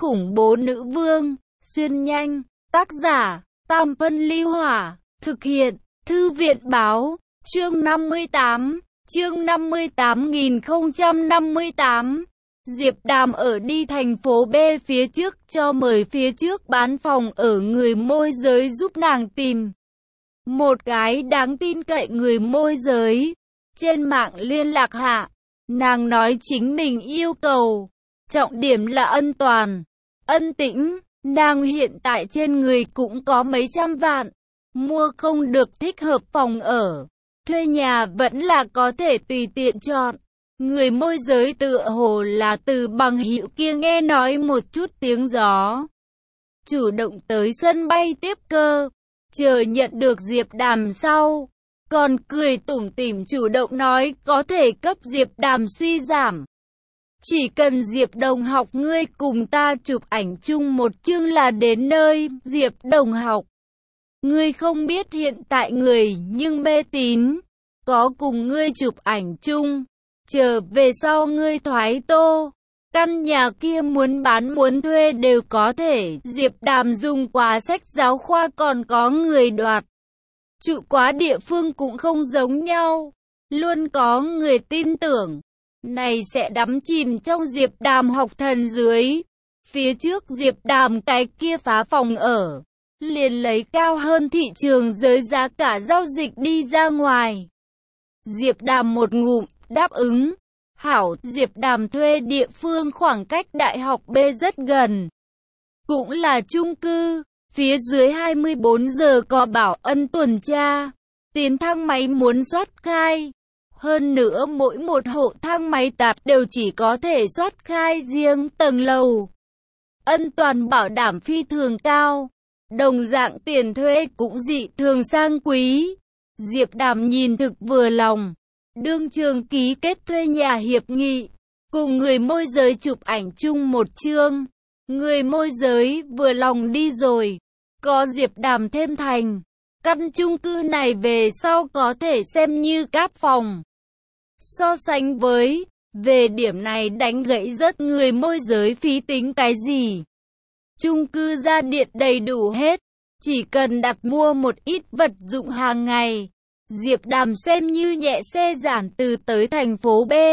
khủng bố nữ vương, xuyên nhanh, tác giả, Tam Phân Ly Hỏa, thực hiện, Thư viện Báo, chương 58, chương 58.058. Diệp Đàm ở đi thành phố B phía trước cho mời phía trước bán phòng ở người môi giới giúp nàng tìm một cái đáng tin cậy người môi giới. Trên mạng liên lạc hạ, nàng nói chính mình yêu cầu trọng điểm là ân toàn, ân tĩnh. Nàng hiện tại trên người cũng có mấy trăm vạn, mua không được thích hợp phòng ở, thuê nhà vẫn là có thể tùy tiện chọn. Người môi giới tựa hồ là từ bằng hữu kia nghe nói một chút tiếng gió, chủ động tới sân bay tiếp cơ, chờ nhận được Diệp Đàm sau, còn cười tủm tỉm chủ động nói có thể cấp Diệp Đàm suy giảm. Chỉ cần Diệp đồng học ngươi cùng ta chụp ảnh chung một chương là đến nơi. Diệp đồng học, ngươi không biết hiện tại người nhưng mê tín, có cùng ngươi chụp ảnh chung, chờ về sau ngươi thoái tô, căn nhà kia muốn bán muốn thuê đều có thể. Diệp Đàm dùng quá sách giáo khoa còn có người đoạt, trụ quá địa phương cũng không giống nhau, luôn có người tin tưởng. Này sẽ đắm chìm trong Diệp Đàm học thần dưới. Phía trước Diệp Đàm cái kia phá phòng ở, liền lấy cao hơn thị trường giới giá cả giao dịch đi ra ngoài. Diệp Đàm một ngụm đáp ứng. Hảo. Diệp Đàm thuê địa phương khoảng cách đại học B rất gần, cũng là chung cư. Phía dưới 24 giờ có bảo ân tuần tra, tiền thang máy muốn soát khai. Hơn nữa mỗi một hộ thang máy tạp đều chỉ có thể soát khai riêng tầng lầu. Ân toàn bảo đảm phi thường cao. Đồng dạng tiền thuê cũng dị thường sang quý. Diệp Đàm nhìn thực vừa lòng. Đương trường ký kết thuê nhà hiệp nghị, cùng người môi giới chụp ảnh chung một chương. Người môi giới vừa lòng đi rồi. Có Diệp Đàm thêm thành, căn chung cư này về sau có thể xem như cát phòng. So sánh với, về điểm này đánh gãy rất người môi giới phí tính cái gì. Chung cư ra điện đầy đủ hết, chỉ cần đặt mua một ít vật dụng hàng ngày. Diệp Đàm xem như nhẹ xe giản từ tới thành phố B.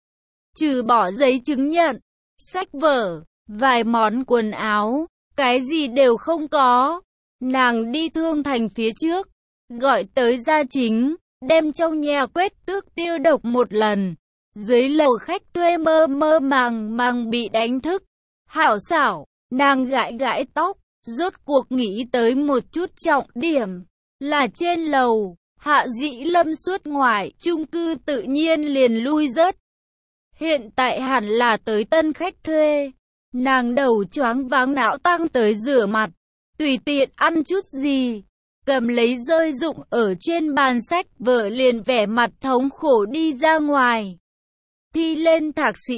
Trừ bỏ giấy chứng nhận, sách vở, vài món quần áo, cái gì đều không có. Nàng đi Thương Thành phía trước, gọi tới gia chính, đem trong nhà quét tước tiêu độc một lần. Dưới lầu khách thuê mơ màng bị đánh thức. Hảo xảo, nàng gãi gãi tóc, rốt cuộc nghĩ tới một chút trọng điểm, là trên lầu. Hạ Dĩ Lâm suốt ngoài chung cư tự nhiên liền lui rớt. Hiện tại hẳn là tới tân khách thuê. Nàng đầu choáng váng não tăng tới rửa mặt, tùy tiện ăn chút gì, cầm lấy rơi dụng ở trên bàn sách vở liền vẻ mặt thống khổ đi ra ngoài. Thi lên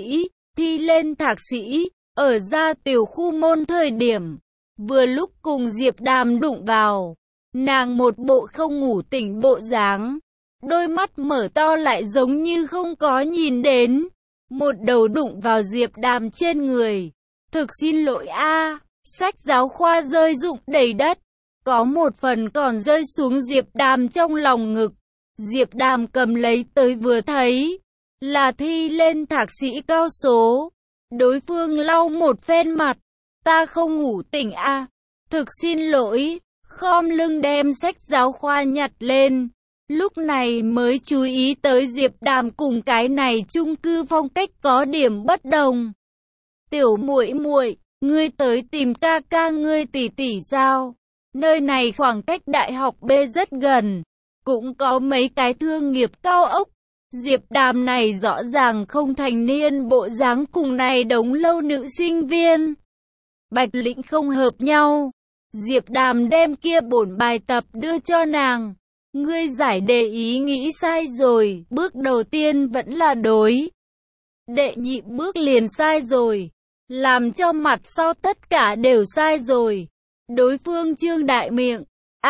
thạc sĩ, ở ra tiểu khu môn thời điểm, vừa lúc cùng Diệp Đàm đụng vào. Nàng một bộ không ngủ tỉnh bộ dáng, đôi mắt mở to lại giống như không có nhìn đến, một đầu đụng vào Diệp Đàm trên người. Thực xin lỗi a, sách giáo khoa rơi rụng đầy đất, có một phần còn rơi xuống Diệp Đàm trong lòng ngực. Diệp Đàm cầm lấy tới vừa thấy, là thi lên thạc sĩ cao số. Đối phương lau một phen mặt, ta không ngủ tỉnh a, thực xin lỗi. Khom lưng đem sách giáo khoa nhặt lên, lúc này mới chú ý tới Diệp Đàm cùng cái này chung cư phong cách có điểm bất đồng. Tiểu muội muội, ngươi tới tìm ca ca ngươi tỷ tỷ sao? Nơi này khoảng cách đại học B rất gần, cũng có mấy cái thương nghiệp cao ốc. Diệp Đàm này rõ ràng không thành niên bộ dáng cùng này đống lâu nữ sinh viên. Bạch lĩnh không hợp nhau. Diệp Đàm đem kia bổn bài tập đưa cho nàng. Ngươi giải đề ý nghĩ sai rồi, bước đầu tiên vẫn là đối. Đệ nhị bước liền sai rồi, làm cho mặt sau tất cả đều sai rồi. Đối phương trương đại miệng,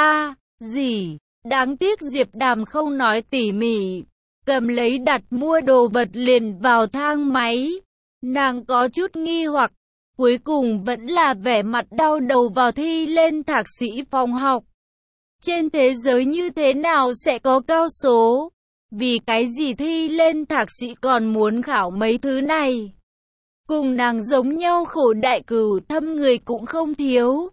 gì, đáng tiếc Diệp Đàm không nói tỉ mỉ, cầm lấy đặt mua đồ vật liền vào thang máy. Nàng có chút nghi hoặc, cuối cùng vẫn là vẻ mặt đau đầu vào thi lên thạc sĩ phòng học. Trên thế giới như thế nào sẽ có cao số? Vì cái gì thi lên thạc sĩ còn muốn khảo mấy thứ này? Cùng nàng giống nhau khổ đại cửu thâm người cũng không thiếu.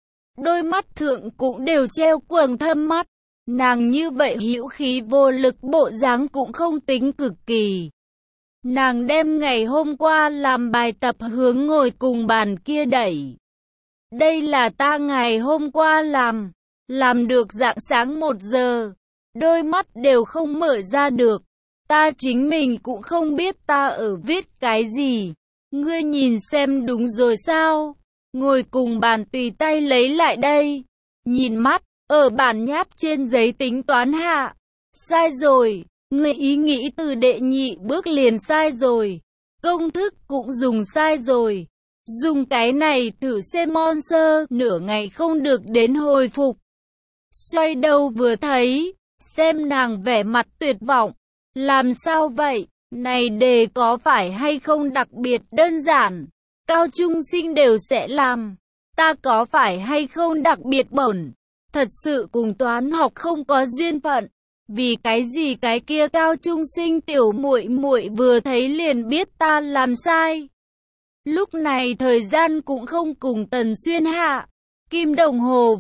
Đôi mắt thượng cũng đều treo quầng thâm mắt. Nàng như vậy hữu khí vô lực bộ dáng cũng không tính cực kỳ. Nàng đem ngày hôm qua làm bài tập hướng ngồi cùng bàn kia đẩy. Đây là ta ngày hôm qua làm được rạng sáng 1 giờ. Đôi mắt đều không mở ra được. Ta chính mình cũng không biết ta ở viết cái gì. Ngươi nhìn xem đúng rồi sao? Ngồi cùng bàn tùy tay lấy lại đây. Nhìn mắt, ở bản nháp trên giấy tính toán hạ. Sai rồi, ngươi ý nghĩ từ đệ nhị bước liền sai rồi. Công thức cũng dùng sai rồi. Dùng cái này thử xem Monster, nửa ngày không được đến hồi phục. Xoay đầu vừa thấy, xem nàng vẻ mặt tuyệt vọng. Làm sao vậy? Này đề có phải hay không đặc biệt đơn giản? Cao trung sinh đều sẽ làm. Ta có phải hay không đặc biệt bổn? Thật sự cùng toán học không có duyên phận. Vì cái gì cái kia cao trung sinh tiểu muội muội vừa thấy liền biết ta làm sai. Lúc này thời gian cũng không cùng Tần Xuyên hạ. Kim đồng hồ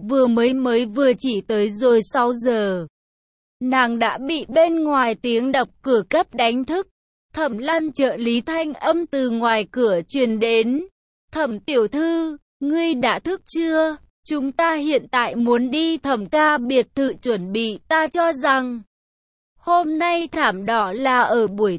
vừa chỉ tới rồi 6 giờ. Nàng đã bị bên ngoài tiếng đập cửa cấp đánh thức. Thẩm Lan trợ lý thanh âm từ ngoài cửa truyền đến. Thẩm tiểu thư, ngươi đã thức chưa? Chúng ta hiện tại muốn đi Thẩm ca biệt thự chuẩn bị, ta cho rằng hôm nay thảm đỏ là ở buổi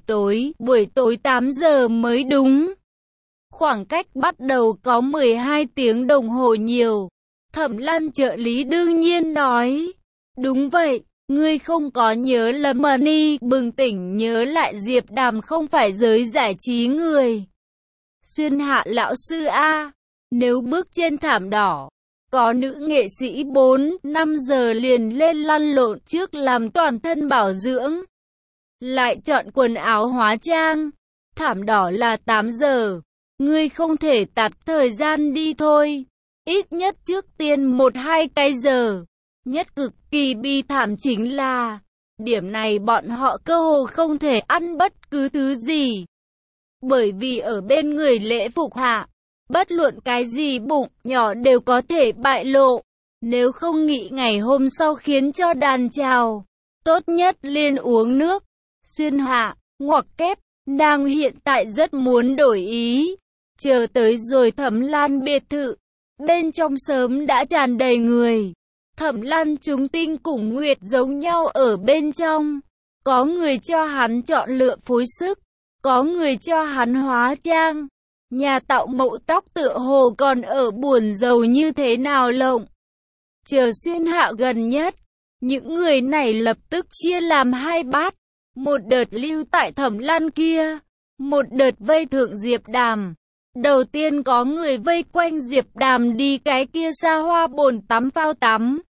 tối 8 giờ mới đúng. Khoảng cách bắt đầu có 12 tiếng đồng hồ nhiều. Thẩm Lan trợ lý đương nhiên nói. Đúng vậy, ngươi không có nhớ lầm mà ni, bừng tỉnh nhớ lại Diệp Đàm không phải giới giải trí người. Xuyên Hạ lão sư A, nếu bước trên thảm đỏ, có nữ nghệ sĩ 4-5 giờ liền lên lăn lộn trước làm toàn thân bảo dưỡng. Lại chọn quần áo hóa trang, thảm đỏ là 8 giờ, ngươi không thể tạt thời gian đi thôi. Ít nhất trước tiên 1-2 cái giờ. Nhất cực kỳ bi thảm chính là, điểm này bọn họ cơ hồ không thể ăn bất cứ thứ gì. Bởi vì ở bên người lễ phục hạ, bất luận cái gì bụng nhỏ đều có thể bại lộ. Nếu không nghĩ ngày hôm sau khiến cho đàn chào, tốt nhất liền uống nước. Xuyên Hạ, ngoặc kép, nàng hiện tại rất muốn đổi ý. Chờ tới rồi Thẩm Lan biệt thự, bên trong sớm đã tràn đầy người. Thẩm Lan chúng tinh cùng Nguyệt giống nhau ở bên trong. Có người cho hắn chọn lựa phối sức, có người cho hắn hóa trang. Nhà tạo mẫu tóc tựa hồ còn ở buồn rầu như thế nào lộng. Chờ Xuyên Hạ gần nhất, những người này lập tức chia làm 2 bát. Một đợt lưu tại Thẩm Lan kia, một đợt vây thượng Diệp Đàm. Đầu tiên có người vây quanh Diệp Đàm đi cái kia xa hoa bồn tắm phao tắm.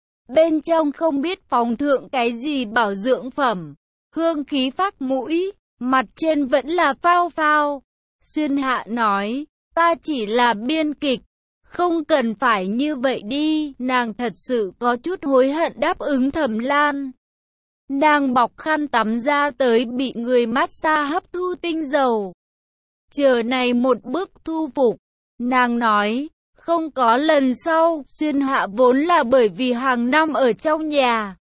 Bên trong không biết phóng thượng cái gì bảo dưỡng phẩm, hương khí phát mũi, mặt trên vẫn là phao phao. Xuyên Hạ nói, ta chỉ là biên kịch, không cần phải như vậy đi. Nàng thật sự có chút hối hận đáp ứng Thẩm Lan. Nàng bọc khăn tắm ra tới bị người massage hấp thu tinh dầu. Chờ này một bước thu phục, nàng nói, không có lần sau. Xuyên Hạ vốn là bởi vì hàng năm ở trong nhà,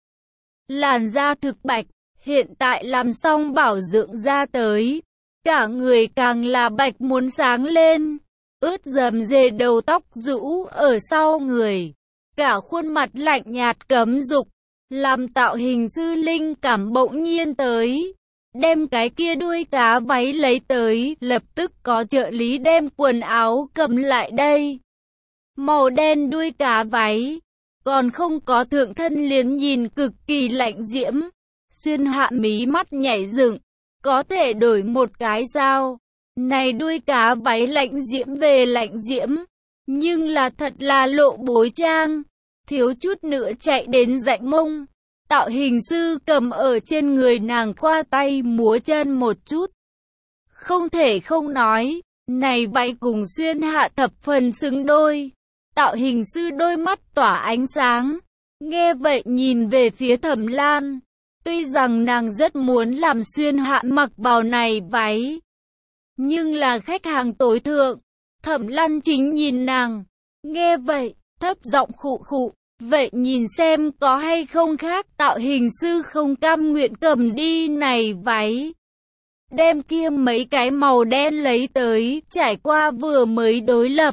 làn da thực bạch, hiện tại làm xong bảo dưỡng ra tới, cả người càng là bạch muốn sáng lên, ướt rầm rề đầu tóc rũ ở sau người, cả khuôn mặt lạnh nhạt cấm dục, làm tạo hình sư linh cảm bỗng nhiên tới. Đem cái kia đuôi cá váy lấy tới, lập tức có trợ lý đem quần áo cầm lại đây. Màu đen đuôi cá váy, còn không có thượng thân liền nhìn cực kỳ lạnh diễm. Xuyên Hạ mí mắt nhảy dựng, có thể đổi một cái sao? Này đuôi cá váy lạnh diễm về lạnh diễm, nhưng là thật là lộ bối trang, thiếu chút nữa chạy đến rãnh mông. Tạo hình sư cầm ở trên người nàng qua tay múa chân một chút. Không thể không nói, Này váy cùng Xuyên Hạ thập phần xứng đôi. Tạo hình sư đôi mắt tỏa ánh sáng. Nghe vậy nhìn về phía Thẩm Lan. Tuy rằng nàng rất muốn làm Xuyên Hạ mặc vào này váy, nhưng là khách hàng tối thượng. Thẩm Lan chính nhìn nàng. Nghe vậy, thấp giọng khụ khụ. Vậy nhìn xem có hay không khác. Tạo hình sư không cam nguyện cầm đi này váy. Đem kia mấy cái màu đen lấy tới, trải qua vừa mới đối lập.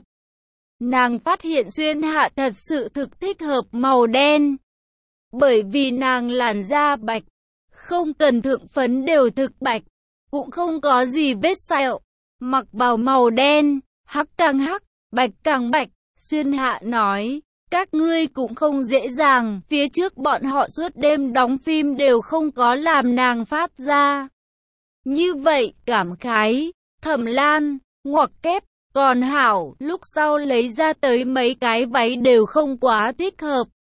Nàng phát hiện Xuyên Hạ thật sự thực thích hợp màu đen. Bởi vì nàng làn da bạch, không cần thượng phấn đều thực bạch, cũng không có gì vết sẹo. Mặc vào màu đen, hắc càng hắc, bạch càng bạch. Xuyên Hạ nói, các ngươi cũng không dễ dàng, phía trước bọn họ suốt đêm đóng phim đều không có làm nàng phát ra. Như vậy, cảm khái, Thẩm Lan, ngoặc kép, còn hảo, lúc sau lấy ra tới mấy cái váy đều không quá thích hợp.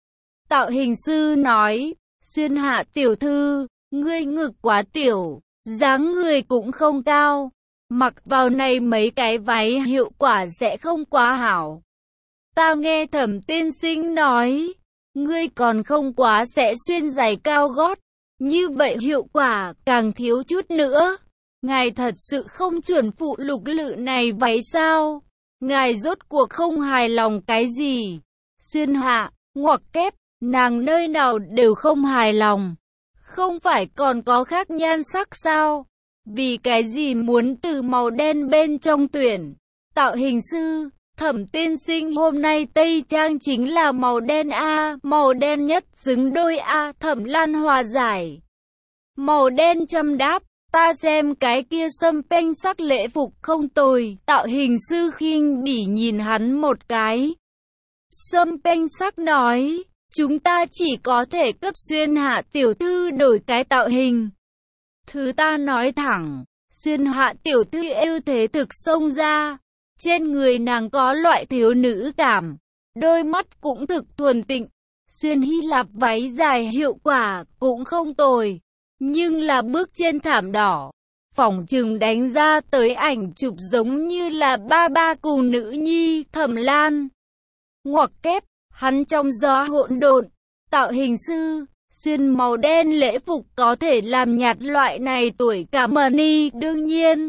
Tạo hình sư nói, Xuyên Hạ tiểu thư, ngươi ngực quá tiểu, dáng người cũng không cao. Mặc vào này mấy cái váy hiệu quả sẽ không quá hảo. Ta nghe Thẩm tiên sinh nói, ngươi còn không quá sẽ xuyên giày cao gót. Như vậy hiệu quả càng thiếu chút nữa. Ngài thật sự không chuẩn phụ lục lự này váy sao? Ngài rốt cuộc không hài lòng cái gì? Xuyên Hạ, ngoặc kép, nàng nơi nào đều không hài lòng. Không phải còn có khác nhan sắc sao? Vì cái gì muốn từ màu đen bên trong tuyển? Tạo hình sư, Thẩm tiên sinh hôm nay tây trang chính là màu đen A, màu đen nhất xứng đôi A. Thẩm Lan hòa giải. Màu đen châm đáp, ta xem cái kia sâm panh sắc lễ phục không tồi. Tạo hình sư khinh bỉ nhìn hắn một cái. Sâm panh sắc nói, chúng ta chỉ có thể cấp Xuyên Hạ tiểu thư đổi cái tạo hình. Thứ ta nói thẳng, Xuyên Hạ tiểu thư ưu thế thực xông ra. Trên người nàng có loại thiếu nữ cảm, đôi mắt cũng thực thuần tịnh. Xuyên Hy Lạp váy dài hiệu quả cũng không tồi, nhưng là bước trên thảm đỏ, phỏng chừng đánh ra tới ảnh chụp giống như là ba ba cùng nữ nhi. Thẩm Lan, ngoặc kép, hắn trong gió hỗn độn. Tạo hình sư, xuyên màu đen lễ phục có thể làm nhạt loại này tuổi cả money. Đương nhiên,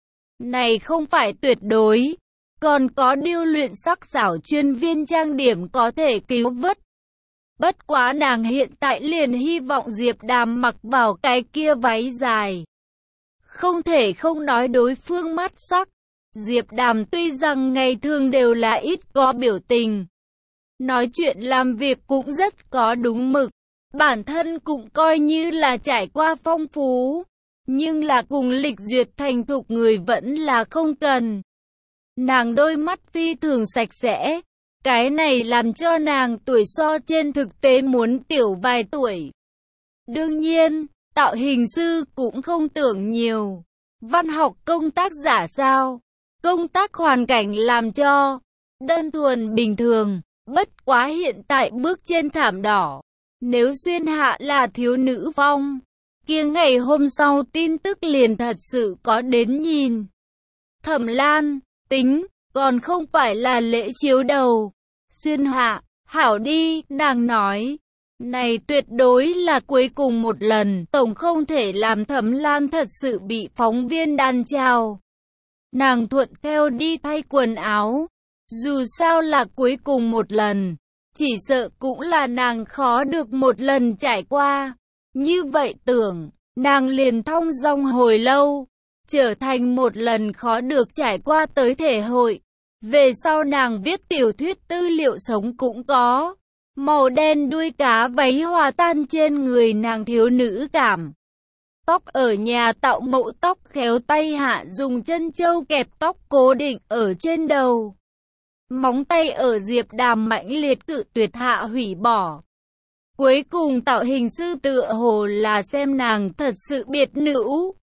này không phải tuyệt đối, còn có điêu luyện sắc sảo chuyên viên trang điểm có thể cứu vớt. Bất quá nàng hiện tại liền hy vọng Diệp Đàm mặc vào cái kia váy dài. Không thể không nói đối phương mắt sắc. Diệp Đàm tuy rằng ngày thường đều là ít có biểu tình, nói chuyện làm việc cũng rất có đúng mực, bản thân cũng coi như là trải qua phong phú, nhưng là cùng lịch duyệt thành thục người vẫn là không cần. Nàng đôi mắt phi thường sạch sẽ, cái này làm cho nàng tuổi so trên thực tế muốn tiểu vài tuổi. Đương nhiên, tạo hình sư cũng không tưởng nhiều. Văn học công tác giả sao? Công tác hoàn cảnh làm cho đơn thuần bình thường, bất quá hiện tại bước trên thảm đỏ. Nếu Xuyên Hạ là thiếu nữ phong, kia ngày hôm sau tin tức liền thật sự có đến nhìn. Thẩm Lan, tính, còn không phải là lễ chiếu đầu. Xuyên Hạ, hảo đi, nàng nói. Này tuyệt đối là cuối cùng một lần, tổng không thể làm Thẩm Lan thật sự bị phóng viên đàn chào. Nàng thuận theo đi thay quần áo. Dù sao là cuối cùng một lần, chỉ sợ cũng là nàng khó được một lần trải qua. Như vậy tưởng, nàng liền thong dong hồi lâu, trở thành một lần khó được trải qua tới thể hội. Về sau nàng viết tiểu thuyết tư liệu sống cũng có. Màu đen đuôi cá váy hòa tan trên người nàng thiếu nữ cảm. Tóc ở nhà tạo mẫu tóc khéo tay hạ dùng chân châu kẹp tóc cố định ở trên đầu. Móng tay ở Diệp Đàm mãnh liệt cự tuyệt hạ hủy bỏ. Cuối cùng tạo hình sư tựa hồ là xem nàng thật sự biệt nữ,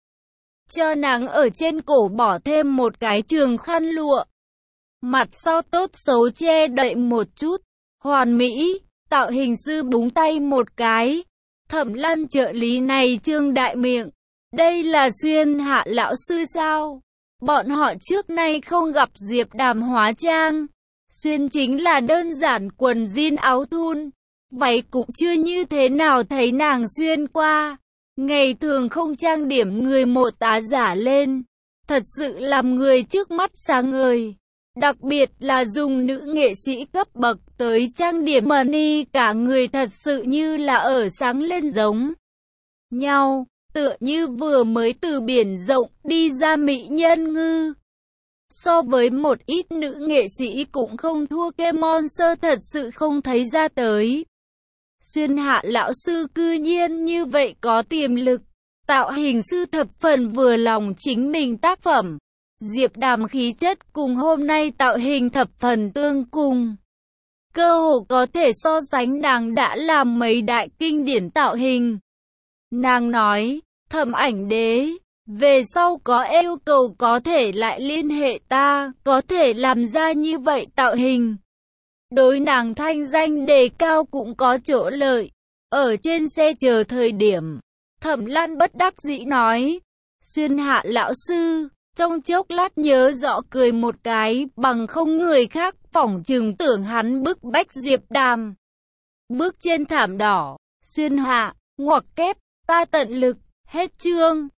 cho nàng ở trên cổ bỏ thêm một cái trường khăn lụa. Mặt sau tốt xấu che đậy một chút, hoàn mỹ. Tạo hình sư búng tay một cái. Thẩm Lan trợ lý này trương đại miệng. Đây là Xuyên Hạ lão sư sao? Bọn họ trước nay không gặp Diệp Đàm hóa trang. Xuyên chính là đơn giản quần jean áo thun. Váy cũng chưa như thế nào thấy nàng xuyên qua. Ngày thường không trang điểm người một tá giả lên. Thật sự làm người trước mắt sáng ngời. Đặc biệt là dùng nữ nghệ sĩ cấp bậc tới trang điểm money, cả người thật sự như là ở sáng lên giống nhau, tựa như vừa mới từ biển rộng đi ra mỹ nhân ngư. So với một ít nữ nghệ sĩ cũng không thua kém Monster, thật sự không thấy ra tới. Xuyên Hạ lão sư cư nhiên như vậy có tiềm lực. Tạo hình sư thập phần vừa lòng chính mình tác phẩm. Diệp Đàm khí chất cùng hôm nay tạo hình thập phần tương cùng. Cơ hồ có thể so sánh nàng đã làm mấy đại kinh điển tạo hình. Nàng nói, Thẩm Ảnh Đế, về sau có yêu cầu có thể lại liên hệ ta, có thể làm ra như vậy tạo hình. Đối nàng thanh danh đề cao cũng có chỗ lợi. Ở trên xe chờ thời điểm, Thẩm Lan bất đắc dĩ nói, Xuyên Hạ lão sư, trong chốc lát nhớ rõ cười một cái, bằng không người khác phỏng chừng tưởng hắn bức bách Diệp Đàm. Bước trên thảm đỏ, Xuyên Hạ, ngoặc kép, ta tận lực, hết chương.